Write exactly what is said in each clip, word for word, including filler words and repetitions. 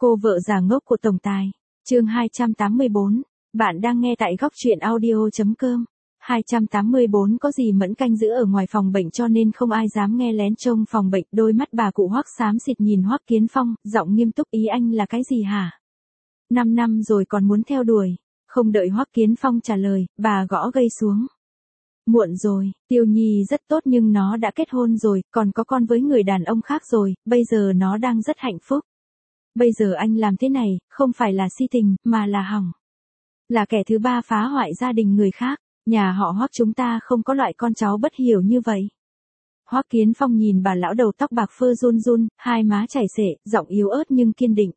Cô vợ già ngốc của tổng tài. Chương hai trăm tám mươi bốn. Bạn đang nghe tại góc truyện audio.com. hai trăm tám mươi bốn Có gì Mẫn canh giữ ở ngoài phòng bệnh cho nên không ai dám nghe lén trông phòng bệnh. Đôi mắt bà cụ Hoắc xám xịt nhìn Hoắc Kiến Phong, giọng nghiêm túc, ý anh là cái gì hả? Năm năm rồi còn muốn theo đuổi. Không đợi Hoắc Kiến Phong trả lời, bà gõ gây xuống. Muộn rồi, Tiêu Nhi rất tốt nhưng nó đã kết hôn rồi, còn có con với người đàn ông khác rồi, bây giờ nó đang rất hạnh phúc. Bây giờ anh làm thế này, không phải là si tình, mà là hỏng. Là kẻ thứ ba phá hoại gia đình người khác, nhà họ Hoắc chúng ta không có loại con cháu bất hiếu như vậy. Hoắc Kiến Phong nhìn bà lão đầu tóc bạc phơ run run, hai má chảy xệ, giọng yếu ớt nhưng kiên định.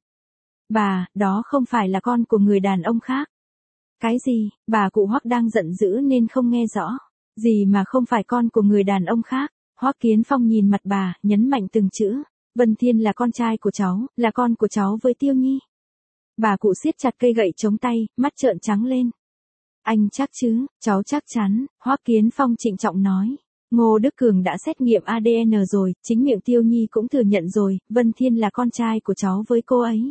Bà, đó không phải là con của người đàn ông khác. Cái gì, bà cụ Hoắc đang giận dữ nên không nghe rõ. Gì mà không phải con của người đàn ông khác? Hoắc Kiến Phong nhìn mặt bà, nhấn mạnh từng chữ. Vân Thiên là con trai của cháu, là con của cháu với Tiêu Nhi. Bà cụ siết chặt cây gậy chống tay, mắt trợn trắng lên. Anh chắc chứ? Cháu chắc chắn, Hoắc Kiến Phong trịnh trọng nói. Ngô Đức Cường đã xét nghiệm a đê en rồi, chính miệng Tiêu Nhi cũng thừa nhận rồi, Vân Thiên là con trai của cháu với cô ấy.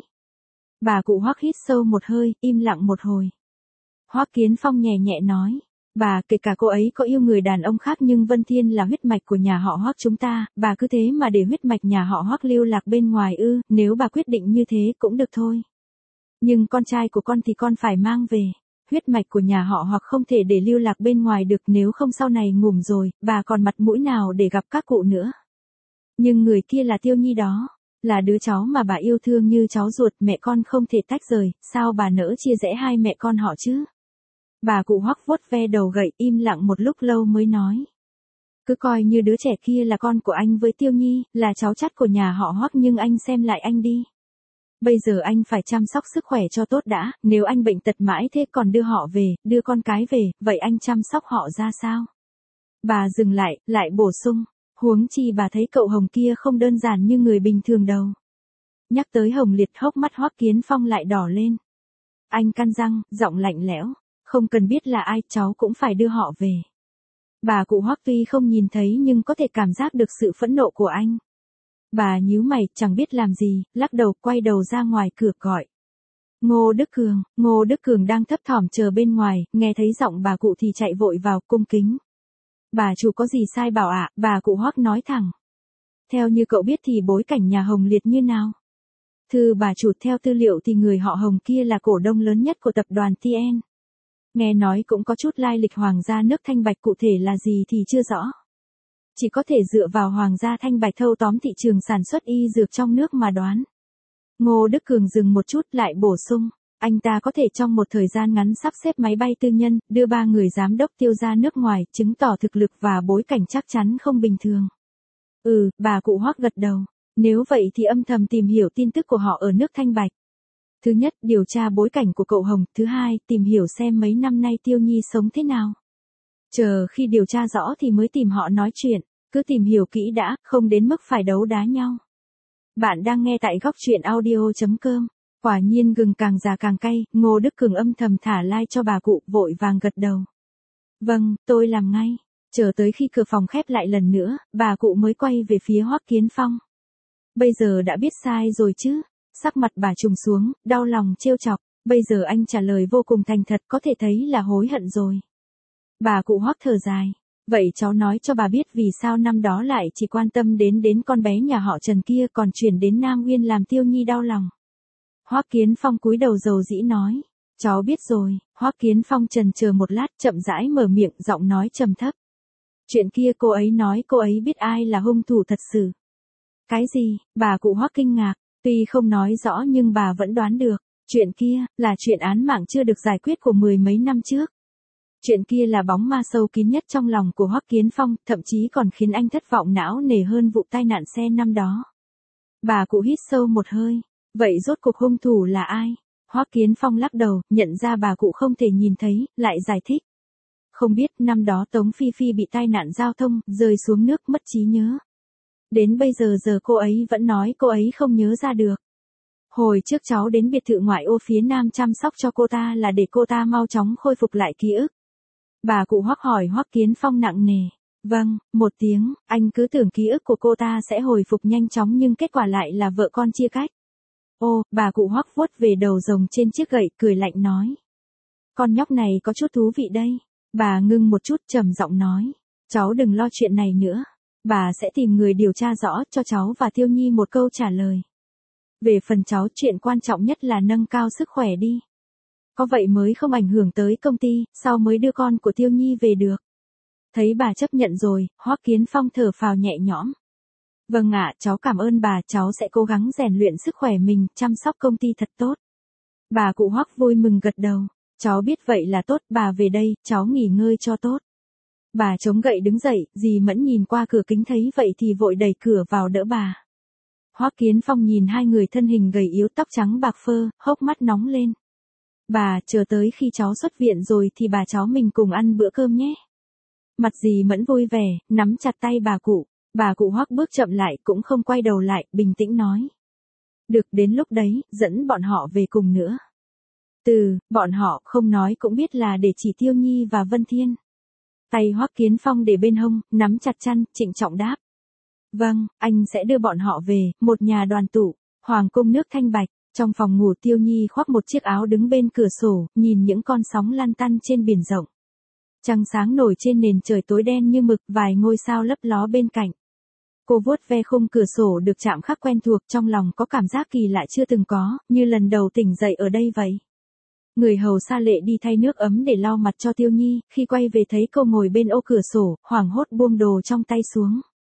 Bà cụ Hoắc hít sâu một hơi, im lặng một hồi. Hoắc Kiến Phong nhẹ nhẹ nói. Bà, kể cả cô ấy có yêu người đàn ông khác nhưng Vân Thiên là huyết mạch của nhà họ Hoắc chúng ta, bà cứ thế mà để huyết mạch nhà họ Hoắc lưu lạc bên ngoài ư? Nếu bà quyết định như thế cũng được thôi. Nhưng con trai của con thì con phải mang về. Huyết mạch của nhà họ Hoắc không thể để lưu lạc bên ngoài được, nếu không sau này ngủm rồi, bà còn mặt mũi nào để gặp các cụ nữa. Nhưng người kia là Tiêu Nhi đó, là đứa cháu mà bà yêu thương như cháu ruột, mẹ con không thể tách rời, sao bà nỡ chia rẽ hai mẹ con họ chứ? Bà cụ Hoắc vuốt ve đầu gậy, im lặng một lúc lâu mới nói. Cứ coi như đứa trẻ kia là con của anh với Tiêu Nhi, là cháu chắt của nhà họ Hoắc, nhưng anh xem lại anh đi. Bây giờ anh phải chăm sóc sức khỏe cho tốt đã, nếu anh bệnh tật mãi thế còn đưa họ về, đưa con cái về, vậy anh chăm sóc họ ra sao? Bà dừng lại, lại bổ sung, huống chi bà thấy cậu Hồng kia không đơn giản như người bình thường đâu. Nhắc tới Hồng Liệt, hốc mắt Hoắc Kiến Phong lại đỏ lên. Anh căn răng, giọng lạnh lẽo. Không cần biết là ai, cháu cũng phải đưa họ về. Bà cụ Hoắc tuy không nhìn thấy nhưng có thể cảm giác được sự phẫn nộ của anh. Bà nhíu mày, chẳng biết làm gì, lắc đầu, quay đầu ra ngoài cửa gọi. Ngô Đức Cường, Ngô Đức Cường đang thấp thỏm chờ bên ngoài, nghe thấy giọng bà cụ thì chạy vội vào, cung kính. Bà chủ có gì sai bảo ạ? Bà cụ Hoắc nói thẳng. Theo như cậu biết thì bối cảnh nhà Hồng Liệt như nào? Thưa bà chủ, theo tư liệu thì người họ Hồng kia là cổ đông lớn nhất của tập đoàn tê en. Nghe nói cũng có chút lai lịch Hoàng gia nước Thanh Bạch, cụ thể là gì thì chưa rõ. Chỉ có thể dựa vào Hoàng gia Thanh Bạch thâu tóm thị trường sản xuất y dược trong nước mà đoán. Ngô Đức Cường dừng một chút lại bổ sung, anh ta có thể trong một thời gian ngắn sắp xếp máy bay tư nhân, đưa ba người giám đốc Tiêu ra nước ngoài, chứng tỏ thực lực và bối cảnh chắc chắn không bình thường. Ừ, bà cụ Hoắc gật đầu. Nếu vậy thì âm thầm tìm hiểu tin tức của họ ở nước Thanh Bạch. Thứ nhất, điều tra bối cảnh của cậu Hồng. Thứ hai, tìm hiểu xem mấy năm nay Tiêu Nhi sống thế nào. Chờ khi điều tra rõ thì mới tìm họ nói chuyện. Cứ tìm hiểu kỹ đã, không đến mức phải đấu đá nhau. Bạn đang nghe tại góc truyện audio.com. Quả nhiên gừng càng già càng cay, Ngô Đức Cường âm thầm thả like cho bà cụ, vội vàng gật đầu. Vâng, tôi làm ngay. Chờ tới khi cửa phòng khép lại lần nữa, bà cụ mới quay về phía Hoắc Kiến Phong. Bây giờ đã biết sai rồi chứ? Sắc mặt bà trùng xuống, đau lòng trêu chọc. Bây giờ anh trả lời vô cùng thành thật, có thể thấy là hối hận rồi. Bà cụ Hoắc thở dài. Vậy cháu nói cho bà biết vì sao năm đó lại chỉ quan tâm đến đến con bé nhà họ Trần kia, còn chuyển đến Nam Nguyên làm Tiêu Nhi đau lòng. Hoắc Kiến Phong cúi đầu dầu dĩ nói. Cháu biết rồi. Hoắc Kiến Phong chần chờ một lát, chậm rãi mở miệng, giọng nói trầm thấp. Chuyện kia cô ấy nói cô ấy biết ai là hung thủ thật sự. Cái gì? Bà cụ Hoắc kinh ngạc. Tuy không nói rõ nhưng bà vẫn đoán được. Chuyện kia, là chuyện án mạng chưa được giải quyết của mười mấy năm trước. Chuyện kia là bóng ma sâu kín nhất trong lòng của Hoắc Kiến Phong, thậm chí còn khiến anh thất vọng não nề hơn vụ tai nạn xe năm đó. Bà cụ hít sâu một hơi. Vậy rốt cuộc hung thủ là ai? Hoắc Kiến Phong lắc đầu, nhận ra bà cụ không thể nhìn thấy, lại giải thích. Không biết, năm đó Tống Phi Phi bị tai nạn giao thông, rơi xuống nước mất trí nhớ. Đến bây giờ giờ cô ấy vẫn nói cô ấy không nhớ ra được. Hồi trước cháu đến biệt thự ngoại ô phía Nam chăm sóc cho cô ta là để cô ta mau chóng khôi phục lại ký ức. Bà cụ Hoắc hỏi Hoắc Kiến Phong nặng nề. Vâng, một tiếng, anh cứ tưởng ký ức của cô ta sẽ hồi phục nhanh chóng nhưng kết quả lại là vợ con chia cách. Ô, bà cụ Hoắc vuốt về đầu rồng trên chiếc gậy, cười lạnh nói. Con nhóc này có chút thú vị đây. Bà ngưng một chút trầm giọng nói. Cháu đừng lo chuyện này nữa. Bà sẽ tìm người điều tra rõ cho cháu và Tiêu Nhi một câu trả lời. Về phần cháu, chuyện quan trọng nhất là nâng cao sức khỏe đi. Có vậy mới không ảnh hưởng tới công ty, sau mới đưa con của Tiêu Nhi về được. Thấy bà chấp nhận rồi, Hoắc Kiến Phong thở phào nhẹ nhõm. Vâng ạ, cháu cảm ơn bà, cháu sẽ cố gắng rèn luyện sức khỏe mình, chăm sóc công ty thật tốt. Bà cụ Hoắc vui mừng gật đầu. Cháu biết vậy là tốt, bà về đây, cháu nghỉ ngơi cho tốt. Bà chống gậy đứng dậy, dì Mẫn nhìn qua cửa kính thấy vậy thì vội đẩy cửa vào đỡ bà. Hoắc Kiến Phong nhìn hai người thân hình gầy yếu, tóc trắng bạc phơ, hốc mắt nóng lên. Bà, chờ tới khi cháu xuất viện rồi thì bà cháu mình cùng ăn bữa cơm nhé. Mặt dì Mẫn vui vẻ, nắm chặt tay bà cụ. Bà cụ Hoắc bước chậm lại, cũng không quay đầu lại, bình tĩnh nói. Được, đến lúc đấy, dẫn bọn họ về cùng nữa. Từ, bọn họ, không nói cũng biết là để chỉ Tiêu Nhi và Vân Thiên. Tay Hoắc Kiến Phong để bên hông, nắm chặt chăn, trịnh trọng đáp. Vâng, anh sẽ đưa bọn họ về, một nhà đoàn tụ, hoàng cung nước thanh bạch. Trong phòng ngủ, Tiêu Nhi khoác một chiếc áo đứng bên cửa sổ, nhìn những con sóng lăn tăn trên biển rộng. Trăng sáng nổi trên nền trời tối đen như mực, vài ngôi sao lấp ló bên cạnh. Cô vuốt ve khung cửa sổ được chạm khắc quen thuộc, trong lòng có cảm giác kỳ lạ chưa từng có, như lần đầu tỉnh dậy ở đây vậy. Người hầu Sa Lệ đi thay nước ấm để lau mặt cho Tiêu Nhi, khi quay về thấy cô ngồi bên ô cửa sổ, hoảng hốt buông đồ trong tay xuống.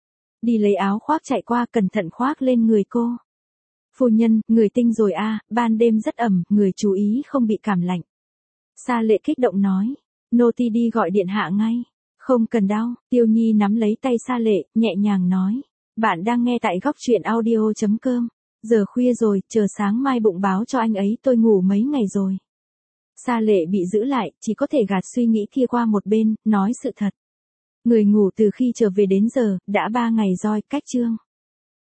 Đi lấy áo khoác chạy qua, cẩn thận khoác lên người cô. Phu nhân, người tinh rồi a, ban đêm rất ẩm, người chú ý không bị cảm lạnh. Sa Lệ kích động nói, nô tỳ đi gọi điện hạ ngay. Không cần đâu, Tiêu Nhi nắm lấy tay Sa Lệ, nhẹ nhàng nói. Bạn đang nghe tại góc truyện audio chấm com. Giờ khuya rồi, chờ sáng mai bụng báo cho anh ấy, tôi ngủ mấy ngày rồi. Sa Lệ bị giữ lại, chỉ có thể gạt suy nghĩ kia qua một bên, nói sự thật. Người ngủ từ khi trở về đến giờ, đã ba ngày rồi, cách chương.